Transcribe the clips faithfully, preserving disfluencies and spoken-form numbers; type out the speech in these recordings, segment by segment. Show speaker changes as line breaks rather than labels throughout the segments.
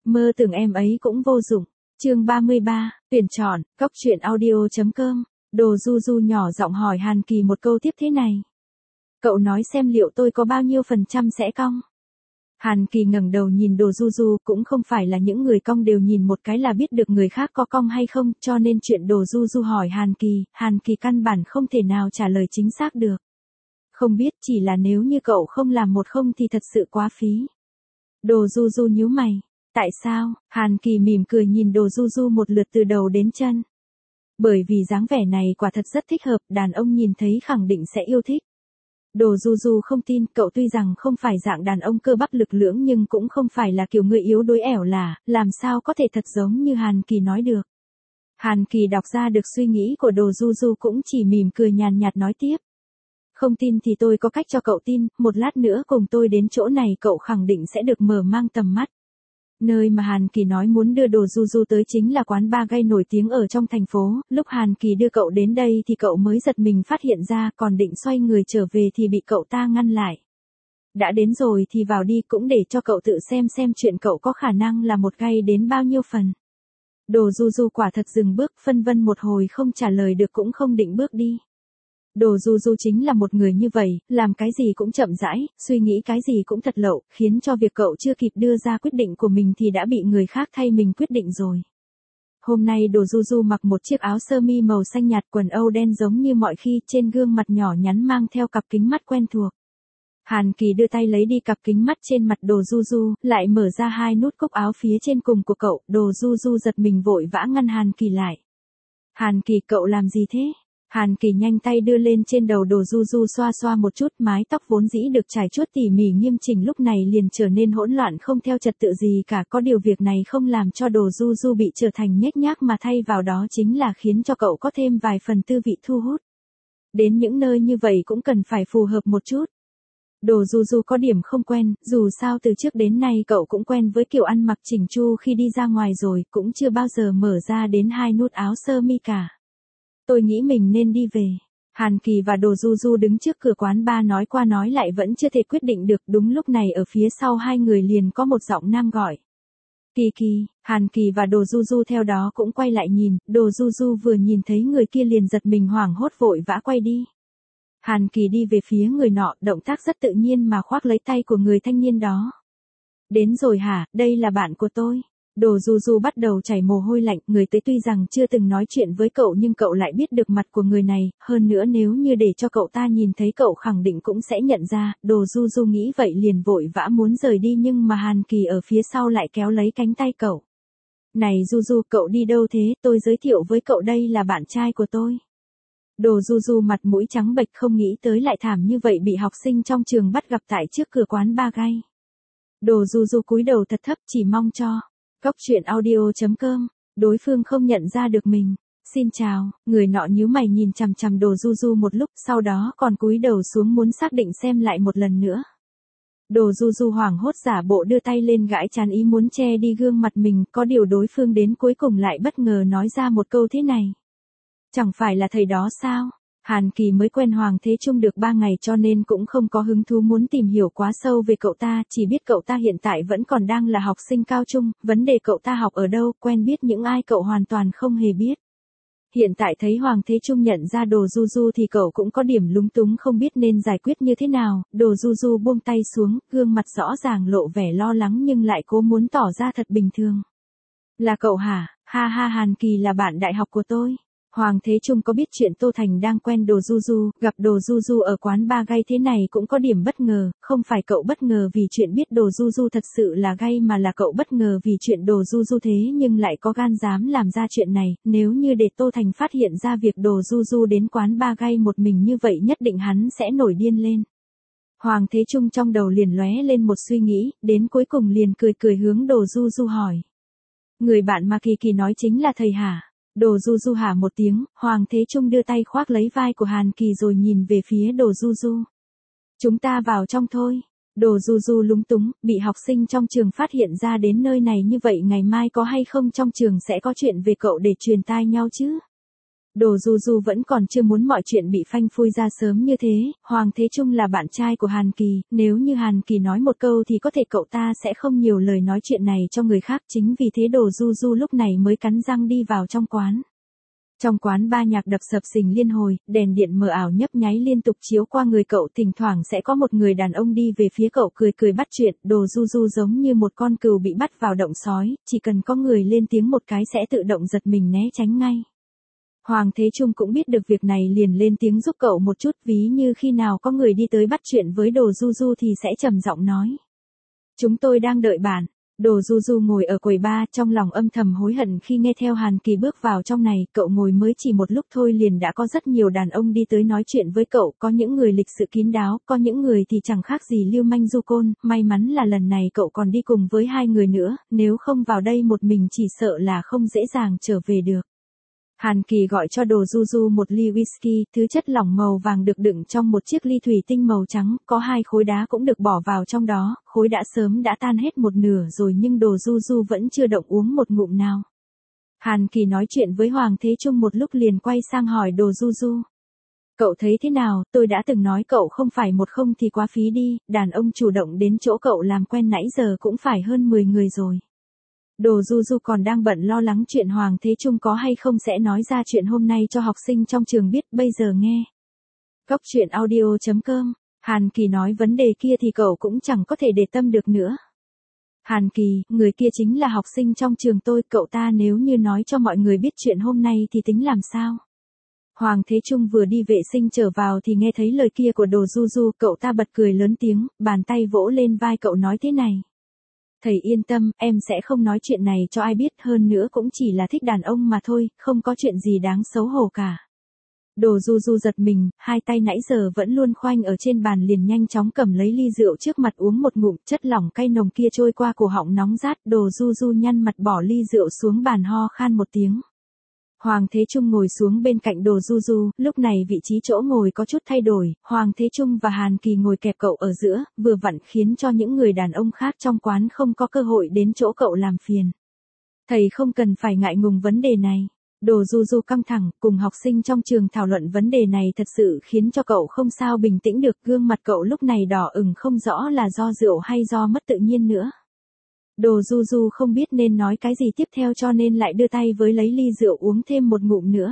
Mơ tưởng em ấy cũng vô dụng. Chương ba mươi ba, tuyển chọn, cóc truyện audio.com. Đồ Du Du nhỏ giọng hỏi Hàn Kỳ một câu tiếp thế này. Cậu nói xem liệu tôi có bao nhiêu phần trăm sẽ cong? Hàn Kỳ ngẩng đầu nhìn Đồ Du Du, cũng không phải là những người cong đều nhìn một cái là biết được người khác có cong hay không, cho nên chuyện Đồ Du Du hỏi Hàn Kỳ, Hàn Kỳ căn bản không thể nào trả lời chính xác được. Không biết, chỉ là nếu như cậu không làm một không thì thật sự quá phí. Đồ Du Du nhíu mày. Tại sao? Hàn Kỳ mỉm cười nhìn Đồ Du Du một lượt từ đầu đến chân. Bởi vì dáng vẻ này quả thật rất thích hợp, đàn ông nhìn thấy khẳng định sẽ yêu thích. Đồ Du Du không tin, cậu tuy rằng không phải dạng đàn ông cơ bắp lực lưỡng nhưng cũng không phải là kiểu người yếu đuối ẻo lả, làm sao có thể thật giống như Hàn Kỳ nói được. Hàn Kỳ đọc ra được suy nghĩ của Đồ Du Du cũng chỉ mỉm cười nhàn nhạt nói tiếp. Không tin thì tôi có cách cho cậu tin, một lát nữa cùng tôi đến chỗ này cậu khẳng định sẽ được mở mang tầm mắt. Nơi mà Hàn Kỳ nói muốn đưa Đồ Du Du tới chính là quán bar gay nổi tiếng ở trong thành phố, lúc Hàn Kỳ đưa cậu đến đây thì cậu mới giật mình phát hiện ra, còn định xoay người trở về thì bị cậu ta ngăn lại. Đã đến rồi thì vào đi, cũng để cho cậu tự xem xem chuyện cậu có khả năng là một gay đến bao nhiêu phần. Đồ Du Du quả thật dừng bước, phân vân một hồi không trả lời được cũng không định bước đi. Đồ Du Du chính là một người như vậy, làm cái gì cũng chậm rãi, suy nghĩ cái gì cũng thật lậu, khiến cho việc cậu chưa kịp đưa ra quyết định của mình thì đã bị người khác thay mình quyết định rồi. Hôm nay Đồ Du Du mặc một chiếc áo sơ mi màu xanh nhạt, quần âu đen giống như mọi khi, trên gương mặt nhỏ nhắn mang theo cặp kính mắt quen thuộc. Hàn Kỳ đưa tay lấy đi cặp kính mắt trên mặt Đồ Du Du, lại mở ra hai nút cúc áo phía trên cùng của cậu, Đồ Du Du giật mình vội vã ngăn Hàn Kỳ lại. Hàn Kỳ, cậu làm gì thế? Hàn Kỳ nhanh tay đưa lên trên đầu Đồ Du Du xoa xoa một chút, mái tóc vốn dĩ được trải chuốt tỉ mỉ nghiêm chỉnh lúc này liền trở nên hỗn loạn không theo trật tự gì cả, có điều việc này không làm cho Đồ Du Du bị trở thành nhếch nhác mà thay vào đó chính là khiến cho cậu có thêm vài phần tư vị thu hút. Đến những nơi như vậy cũng cần phải phù hợp một chút. Đồ Du Du có điểm không quen, dù sao từ trước đến nay cậu cũng quen với kiểu ăn mặc chỉnh chu khi đi ra ngoài rồi, cũng chưa bao giờ mở ra đến hai nút áo sơ mi cả. Tôi nghĩ mình nên đi về. Hàn Kỳ và Đồ Du Du đứng trước cửa quán bar nói qua nói lại vẫn chưa thể quyết định được, đúng lúc này ở phía sau hai người liền có một giọng nam gọi. Kỳ Kỳ, Hàn Kỳ và Đồ Du Du theo đó cũng quay lại nhìn, Đồ Du Du vừa nhìn thấy người kia liền giật mình hoảng hốt vội vã quay đi. Hàn Kỳ đi về phía người nọ, động tác rất tự nhiên mà khoác lấy tay của người thanh niên đó. Đến rồi hả, đây là bạn của tôi. Đồ Du Du bắt đầu chảy mồ hôi lạnh, người tới tuy rằng chưa từng nói chuyện với cậu nhưng cậu lại biết được mặt của người này, hơn nữa nếu như để cho cậu ta nhìn thấy cậu khẳng định cũng sẽ nhận ra, Đồ Du Du nghĩ vậy liền vội vã muốn rời đi nhưng mà Hàn Kỳ ở phía sau lại kéo lấy cánh tay cậu. Này Du Du, cậu đi đâu thế, tôi giới thiệu với cậu đây là bạn trai của tôi. Đồ Du Du mặt mũi trắng bệch không nghĩ tới lại thảm như vậy bị học sinh trong trường bắt gặp tại trước cửa quán bar gay. Đồ Du Du cúi đầu thật thấp chỉ mong cho. Cóc truyện audio.com, đối phương không nhận ra được mình. Xin chào, người nọ nhíu mày nhìn chằm chằm Đồ Du Du một lúc, sau đó còn cúi đầu xuống muốn xác định xem lại một lần nữa. Đồ Du Du hoảng hốt giả bộ đưa tay lên gãi trán ý muốn che đi gương mặt mình, có điều đối phương đến cuối cùng lại bất ngờ nói ra một câu thế này. Chẳng phải là thầy đó sao? Hàn Kỳ mới quen Hoàng Thế Trung được ba ngày cho nên cũng không có hứng thú muốn tìm hiểu quá sâu về cậu ta, chỉ biết cậu ta hiện tại vẫn còn đang là học sinh cao trung, vấn đề cậu ta học ở đâu, quen biết những ai cậu hoàn toàn không hề biết. Hiện tại thấy Hoàng Thế Trung nhận ra Đồ Du Du thì cậu cũng có điểm lúng túng không biết nên giải quyết như thế nào, Đồ Du Du buông tay xuống, gương mặt rõ ràng lộ vẻ lo lắng nhưng lại cố muốn tỏ ra thật bình thường. Là cậu hả? Ha ha, Hàn Kỳ là bạn đại học của tôi. Hoàng Thế Trung có biết chuyện Tô Thành đang quen Đồ Du Du, gặp Đồ Du Du ở quán bar gay thế này cũng có điểm bất ngờ, không phải cậu bất ngờ vì chuyện biết Đồ Du Du thật sự là gay mà là cậu bất ngờ vì chuyện Đồ Du Du thế nhưng lại có gan dám làm ra chuyện này, nếu như để Tô Thành phát hiện ra việc Đồ Du Du đến quán bar gay một mình như vậy nhất định hắn sẽ nổi điên lên. Hoàng Thế Trung trong đầu liền lóe lên một suy nghĩ, đến cuối cùng liền cười cười hướng Đồ Du Du hỏi. Người bạn mà Kỳ Kỳ nói chính là thầy hả? Đồ Du Du hả một tiếng, Hoàng Thế Trung đưa tay khoác lấy vai của Hàn Kỳ rồi nhìn về phía Đồ Du Du. Chúng ta vào trong thôi. Đồ Du Du lúng túng, bị học sinh trong trường phát hiện ra đến nơi này như vậy ngày mai có hay không trong trường sẽ có chuyện về cậu để truyền tai nhau chứ. Đồ Du Du vẫn còn chưa muốn mọi chuyện bị phanh phui ra sớm như thế, Hoàng Thế Trung là bạn trai của Hàn Kỳ, nếu như Hàn Kỳ nói một câu thì có thể cậu ta sẽ không nhiều lời nói chuyện này cho người khác, chính vì thế Đồ Du Du lúc này mới cắn răng đi vào trong quán. Trong quán ba nhạc đập sập sình liên hồi, đèn điện mờ ảo nhấp nháy liên tục chiếu qua người cậu, thỉnh thoảng sẽ có một người đàn ông đi về phía cậu cười cười bắt chuyện, Đồ Du Du giống như một con cừu bị bắt vào động sói, chỉ cần có người lên tiếng một cái sẽ tự động giật mình né tránh ngay. Hoàng Thế Trung cũng biết được việc này liền lên tiếng giúp cậu một chút, ví như khi nào có người đi tới bắt chuyện với Đồ Du Du thì sẽ trầm giọng nói. Chúng tôi đang đợi bạn. Đồ Du Du ngồi ở quầy bar trong lòng âm thầm hối hận khi nghe theo Hàn Kỳ bước vào trong này, cậu ngồi mới chỉ một lúc thôi liền đã có rất nhiều đàn ông đi tới nói chuyện với cậu, có những người lịch sự kín đáo, có những người thì chẳng khác gì lưu manh du côn, may mắn là lần này cậu còn đi cùng với hai người nữa, nếu không vào đây một mình chỉ sợ là không dễ dàng trở về được. Hàn Kỳ gọi cho Đồ Du Du một ly whisky, thứ chất lỏng màu vàng được đựng trong một chiếc ly thủy tinh màu trắng, có hai khối đá cũng được bỏ vào trong đó, khối đã sớm đã tan hết một nửa rồi nhưng Đồ Du Du vẫn chưa động uống một ngụm nào. Hàn Kỳ nói chuyện với Hoàng Thế Trung một lúc liền quay sang hỏi Đồ Du Du. Cậu thấy thế nào, tôi đã từng nói cậu không phải một không thì quá phí đi, đàn ông chủ động đến chỗ cậu làm quen nãy giờ cũng phải hơn mười người rồi. Đồ Du Du còn đang bận lo lắng chuyện Hoàng Thế Trung có hay không sẽ nói ra chuyện hôm nay cho học sinh trong trường biết, bây giờ nghe. Góc truyện audio chấm com, Hàn Kỳ nói vấn đề kia thì cậu cũng chẳng có thể để tâm được nữa. Hàn Kỳ, người kia chính là học sinh trong trường tôi, cậu ta nếu như nói cho mọi người biết chuyện hôm nay thì tính làm sao? Hoàng Thế Trung vừa đi vệ sinh trở vào thì nghe thấy lời kia của Đồ Du Du, cậu ta bật cười lớn tiếng, bàn tay vỗ lên vai cậu nói thế này. Thầy yên tâm, em sẽ không nói chuyện này cho ai biết, hơn nữa cũng chỉ là thích đàn ông mà thôi, không có chuyện gì đáng xấu hổ cả. Đồ Du Du giật mình, hai tay nãy giờ vẫn luôn khoanh ở trên bàn liền nhanh chóng cầm lấy ly rượu trước mặt uống một ngụm, chất lỏng cay nồng kia trôi qua cổ họng nóng rát, Đồ Du Du nhăn mặt bỏ ly rượu xuống bàn ho khan một tiếng. Hoàng Thế Trung ngồi xuống bên cạnh Đồ Du Du, lúc này vị trí chỗ ngồi có chút thay đổi, Hoàng Thế Trung và Hàn Kỳ ngồi kẹp cậu ở giữa, vừa vặn khiến cho những người đàn ông khác trong quán không có cơ hội đến chỗ cậu làm phiền. Thầy không cần phải ngại ngùng vấn đề này. Đồ Du Du căng thẳng, cùng học sinh trong trường thảo luận vấn đề này thật sự khiến cho cậu không sao bình tĩnh được, gương mặt cậu lúc này đỏ ửng không rõ là do rượu hay do mất tự nhiên nữa. Đồ Du Du không biết nên nói cái gì tiếp theo cho nên lại đưa tay với lấy ly rượu uống thêm một ngụm nữa.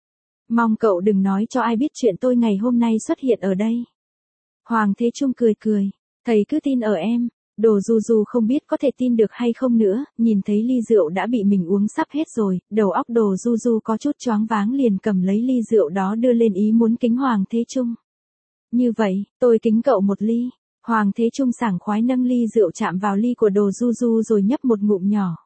Mong cậu đừng nói cho ai biết chuyện tôi ngày hôm nay xuất hiện ở đây. Hoàng Thế Trung cười cười, thầy cứ tin ở em. Đồ Du Du không biết có thể tin được hay không nữa, nhìn thấy ly rượu đã bị mình uống sắp hết rồi, đầu óc Đồ Du Du có chút choáng váng liền cầm lấy ly rượu đó đưa lên ý muốn kính Hoàng Thế Trung. Như vậy, tôi kính cậu một ly. Hoàng Thế Trung sảng khoái nâng ly rượu chạm vào ly của Đồ Du Du rồi nhấp một ngụm nhỏ.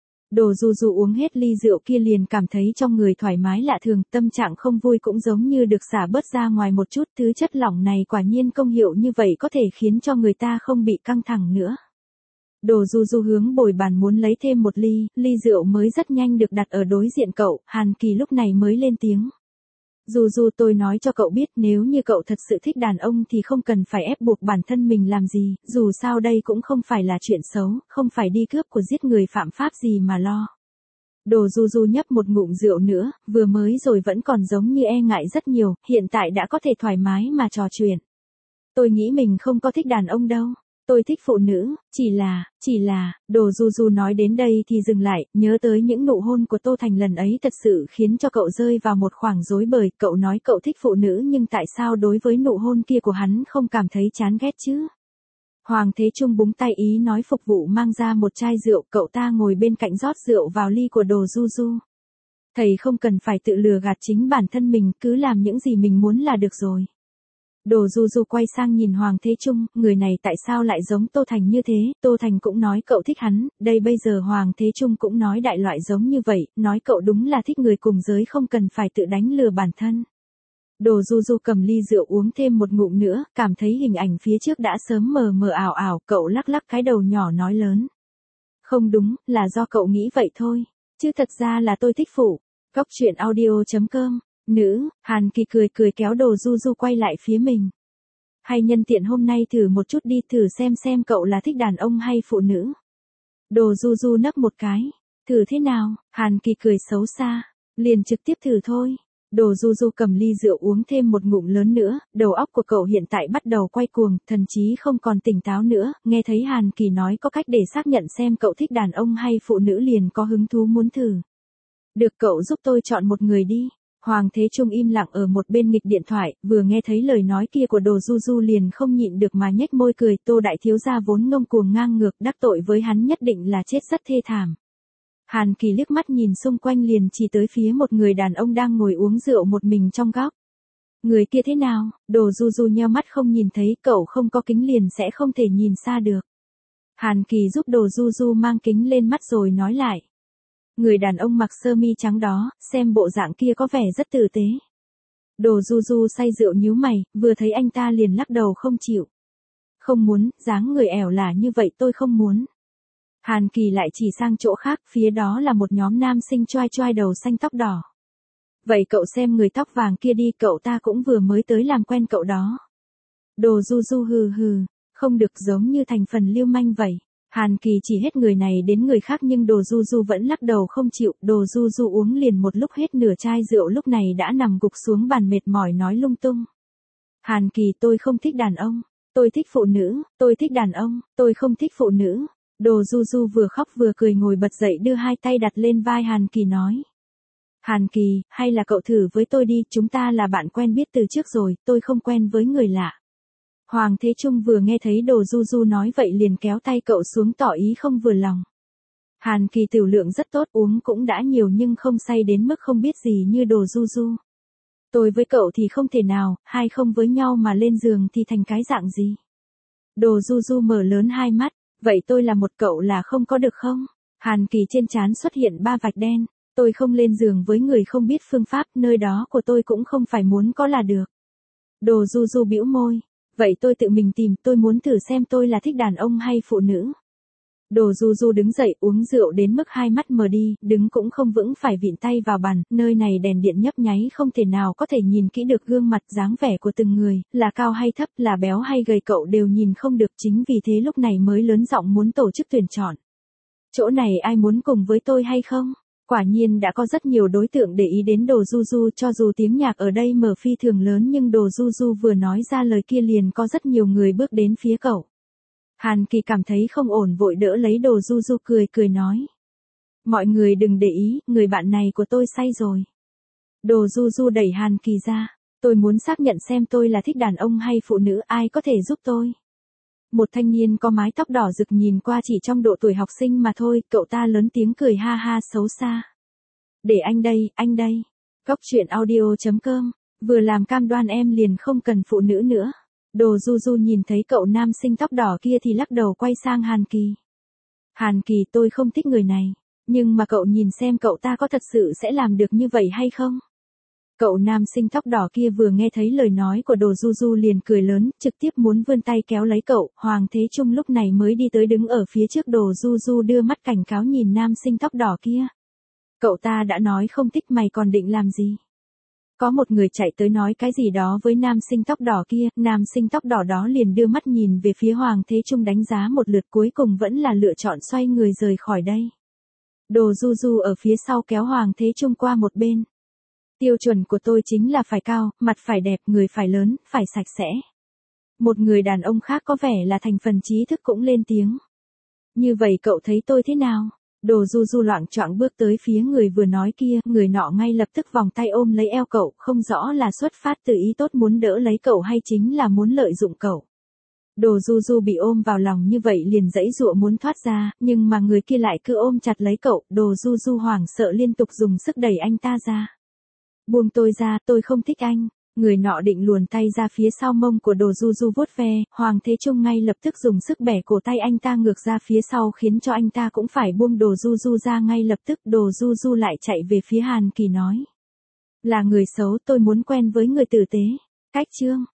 Đồ Du Du uống hết ly rượu kia liền cảm thấy trong người thoải mái lạ thường, tâm trạng không vui cũng giống như được xả bớt ra ngoài một chút, thứ chất lỏng này quả nhiên công hiệu như vậy có thể khiến cho người ta không bị căng thẳng nữa. Đồ Du Du hướng bồi bàn muốn lấy thêm một ly, ly rượu mới rất nhanh được đặt ở đối diện cậu, Hàn Kỳ lúc này mới lên tiếng. Du Du, tôi nói cho cậu biết, nếu như cậu thật sự thích đàn ông thì không cần phải ép buộc bản thân mình làm gì, dù sao đây cũng không phải là chuyện xấu, không phải đi cướp của giết người phạm pháp gì mà lo. Đồ Du Du nhấp một ngụm rượu nữa, vừa mới rồi vẫn còn giống như e ngại rất nhiều, hiện tại đã có thể thoải mái mà trò chuyện. Tôi nghĩ mình không có thích đàn ông đâu. Tôi thích phụ nữ, chỉ là, chỉ là, Đồ Du Du nói đến đây thì dừng lại, nhớ tới những nụ hôn của Tô Thành lần ấy thật sự khiến cho cậu rơi vào một khoảng rối bời, cậu nói cậu thích phụ nữ nhưng tại sao đối với nụ hôn kia của hắn không cảm thấy chán ghét chứ? Hoàng Thế Trung búng tay ý nói phục vụ mang ra một chai rượu, cậu ta ngồi bên cạnh rót rượu vào ly của Đồ Du Du. Thầy không cần phải tự lừa gạt chính bản thân mình, cứ làm những gì mình muốn là được rồi. Đồ Du Du quay sang nhìn Hoàng Thế Trung, người này tại sao lại giống Tô Thành như thế, Tô Thành cũng nói cậu thích hắn, đây bây giờ Hoàng Thế Trung cũng nói đại loại giống như vậy, nói cậu đúng là thích người cùng giới không cần phải tự đánh lừa bản thân. Đồ Du Du cầm ly rượu uống thêm một ngụm nữa, cảm thấy hình ảnh phía trước đã sớm mờ mờ ảo ảo, cậu lắc lắc cái đầu nhỏ nói lớn. Không đúng, là do cậu nghĩ vậy thôi, chứ thật ra là tôi thích phụ. Góc truyện audio chấm com. Nữ, Hàn Kỳ cười cười kéo Đồ Du Du quay lại phía mình. Hay nhân tiện hôm nay thử một chút đi, thử xem xem cậu là thích đàn ông hay phụ nữ. Đồ Du Du nấp một cái. Thử thế nào? Hàn Kỳ cười xấu xa. Liền trực tiếp thử thôi. Đồ Du Du cầm ly rượu uống thêm một ngụm lớn nữa, đầu óc của cậu hiện tại bắt đầu quay cuồng, thần trí không còn tỉnh táo nữa, nghe thấy Hàn Kỳ nói có cách để xác nhận xem cậu thích đàn ông hay phụ nữ liền có hứng thú muốn thử. Được, cậu giúp tôi chọn một người đi. Hoàng Thế Trung im lặng ở một bên nghịch điện thoại, vừa nghe thấy lời nói kia của Đồ Du Du liền không nhịn được mà nhếch môi cười, Tô đại thiếu gia vốn ngông cuồng ngang ngược, đắc tội với hắn nhất định là chết rất thê thảm. Hàn Kỳ liếc mắt nhìn xung quanh liền chỉ tới phía một người đàn ông đang ngồi uống rượu một mình trong góc. Người kia thế nào? Đồ Du Du nheo mắt không nhìn thấy, cậu không có kính liền sẽ không thể nhìn xa được. Hàn Kỳ giúp Đồ Du Du mang kính lên mắt rồi nói lại. Người đàn ông mặc sơ mi trắng đó, xem bộ dạng kia có vẻ rất tử tế. Đồ Du Du say rượu nhíu mày, vừa thấy anh ta liền lắc đầu không chịu. Không muốn, dáng người ẻo lả như vậy tôi không muốn. Hàn Kỳ lại chỉ sang chỗ khác, phía đó là một nhóm nam sinh choai choai đầu xanh tóc đỏ. Vậy cậu xem người tóc vàng kia đi, cậu ta cũng vừa mới tới làm quen cậu đó. Đồ Du Du hừ hừ, không được, giống như thành phần lưu manh vậy. Hàn Kỳ chỉ hết người này đến người khác nhưng Đồ Du Du vẫn lắc đầu không chịu, Đồ Du Du uống liền một lúc hết nửa chai rượu lúc này đã nằm gục xuống bàn mệt mỏi nói lung tung. Hàn Kỳ, tôi không thích đàn ông, tôi thích phụ nữ, tôi thích đàn ông, tôi không thích phụ nữ. Đồ Du Du vừa khóc vừa cười ngồi bật dậy đưa hai tay đặt lên vai Hàn Kỳ nói. Hàn Kỳ, hay là cậu thử với tôi đi, chúng ta là bạn quen biết từ trước rồi, tôi không quen với người lạ. Hoàng Thế Trung vừa nghe thấy Đồ Du Du nói vậy liền kéo tay cậu xuống tỏ ý không vừa lòng. Hàn Kỳ tiểu lượng rất tốt, uống cũng đã nhiều nhưng không say đến mức không biết gì như Đồ Du Du. Tôi với cậu thì không thể nào, hai không với nhau mà lên giường thì thành cái dạng gì. Đồ Du Du mở lớn hai mắt, vậy tôi là một cậu là không có được không? Hàn Kỳ trên trán xuất hiện ba vạch đen, tôi không lên giường với người không biết phương pháp, nơi đó của tôi cũng không phải muốn có là được. Đồ Du Du bĩu môi. Vậy tôi tự mình tìm, tôi muốn thử xem tôi là thích đàn ông hay phụ nữ. Đồ Du Du đứng dậy uống rượu đến mức hai mắt mờ đi, đứng cũng không vững phải vịn tay vào bàn, nơi này đèn điện nhấp nháy không thể nào có thể nhìn kỹ được gương mặt dáng vẻ của từng người, là cao hay thấp, là béo hay gầy cậu đều nhìn không được, chính vì thế lúc này mới lớn giọng muốn tổ chức tuyển chọn. Chỗ này ai muốn cùng với tôi hay không? Quả nhiên đã có rất nhiều đối tượng để ý đến Đồ Du Du, cho dù tiếng nhạc ở đây mở phi thường lớn nhưng Đồ Du Du vừa nói ra lời kia liền có rất nhiều người bước đến phía cậu. Hàn Kỳ cảm thấy không ổn vội đỡ lấy Đồ Du Du cười cười nói. Mọi người đừng để ý, người bạn này của tôi say rồi. Đồ Du Du đẩy Hàn Kỳ ra, tôi muốn xác nhận xem tôi là thích đàn ông hay phụ nữ, ai có thể giúp tôi. Một thanh niên có mái tóc đỏ rực nhìn qua chỉ trong độ tuổi học sinh mà thôi, cậu ta lớn tiếng cười ha ha xấu xa. Để anh đây, anh đây. Cóc truyện audio chấm com, vừa làm cam đoan em liền không cần phụ nữ nữa. Đồ Du Du nhìn thấy cậu nam sinh tóc đỏ kia thì lắc đầu quay sang Hàn Kỳ. Hàn Kỳ, tôi không thích người này, nhưng mà cậu nhìn xem cậu ta có thật sự sẽ làm được như vậy hay không? Cậu nam sinh tóc đỏ kia vừa nghe thấy lời nói của Đồ Du Du liền cười lớn, trực tiếp muốn vươn tay kéo lấy cậu, Hoàng Thế Trung lúc này mới đi tới đứng ở phía trước Đồ Du Du đưa mắt cảnh cáo nhìn nam sinh tóc đỏ kia. Cậu ta đã nói không thích mày còn định làm gì? Có một người chạy tới nói cái gì đó với nam sinh tóc đỏ kia, nam sinh tóc đỏ đó liền đưa mắt nhìn về phía Hoàng Thế Trung đánh giá một lượt cuối cùng vẫn là lựa chọn xoay người rời khỏi đây. Đồ Du Du ở phía sau kéo Hoàng Thế Trung qua một bên. Tiêu chuẩn của tôi chính là phải cao, mặt phải đẹp, người phải lớn, phải sạch sẽ. Một người đàn ông khác có vẻ là thành phần trí thức cũng lên tiếng. Như vậy cậu thấy tôi thế nào? Đồ Du Du loạng choạng bước tới phía người vừa nói kia, người nọ ngay lập tức vòng tay ôm lấy eo cậu, không rõ là xuất phát từ ý tốt muốn đỡ lấy cậu hay chính là muốn lợi dụng cậu. Đồ Du Du bị ôm vào lòng như vậy liền giãy giụa muốn thoát ra, nhưng mà người kia lại cứ ôm chặt lấy cậu, Đồ Du Du hoảng sợ liên tục dùng sức đẩy anh ta ra. Buông tôi ra, tôi không thích anh. Người nọ định luồn tay ra phía sau mông của Đồ Du Du vuốt ve, Hoàng Thế Trung ngay lập tức dùng sức bẻ cổ tay anh ta ngược ra phía sau khiến cho anh ta cũng phải buông Đồ Du Du ra ngay lập tức. Đồ Du Du lại chạy về phía Hàn Kỳ nói. Là người xấu, tôi muốn quen với người tử tế. Cách chương.